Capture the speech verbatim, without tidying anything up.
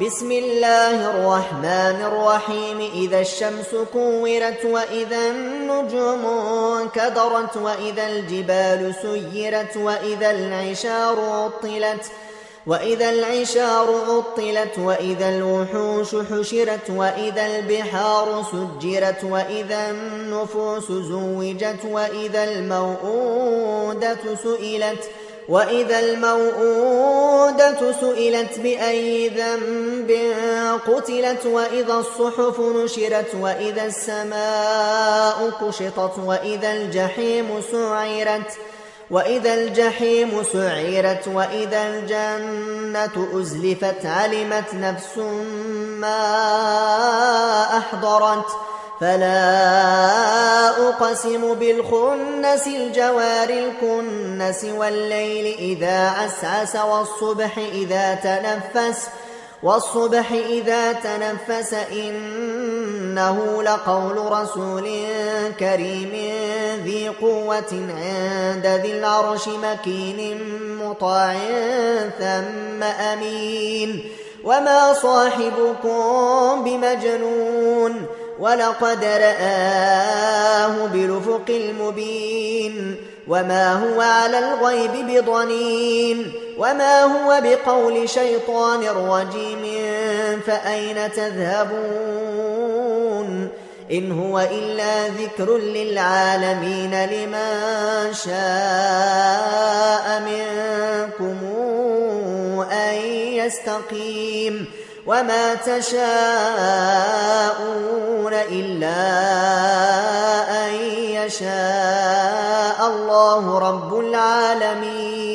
بسم الله الرحمن الرحيم إذا الشمس كورت وإذا النجوم انكدرت وإذا الجبال سيرت وإذا العشار عطلت وإذا العشار عطلت وإذا الوحوش حشرت وإذا البحار سجرت وإذا النفوس زوجت وإذا الموءودة سئلت وإذا الموءودة سئلت بأي ذنب قتلت وإذا الصحف نشرت وإذا السماء كشطت وإذا الجحيم سعرت وإذا الجحيم سعرت وإذا الجنة أزلفت علمت نفس ما أحضرت فلا أقسم بالخنس الجوار الكنس والليل إذا عسعس والصبح إذا تنفس والصبح إذا تنفس إنه لقول رسول كريم ذي قوة عند ذي العرش مكين مطاع ثم أمين وما صاحبكم بمجنون ولقد رآه بالأفق المبين وما هو على الغيب بضنين وما هو بقول شيطان رجيم فأين تذهبون إن هو إلا ذكر للعالمين لمن شاء منكم أن يستقيم وما تشاءون إلا أن يشاء الله رب العالمين.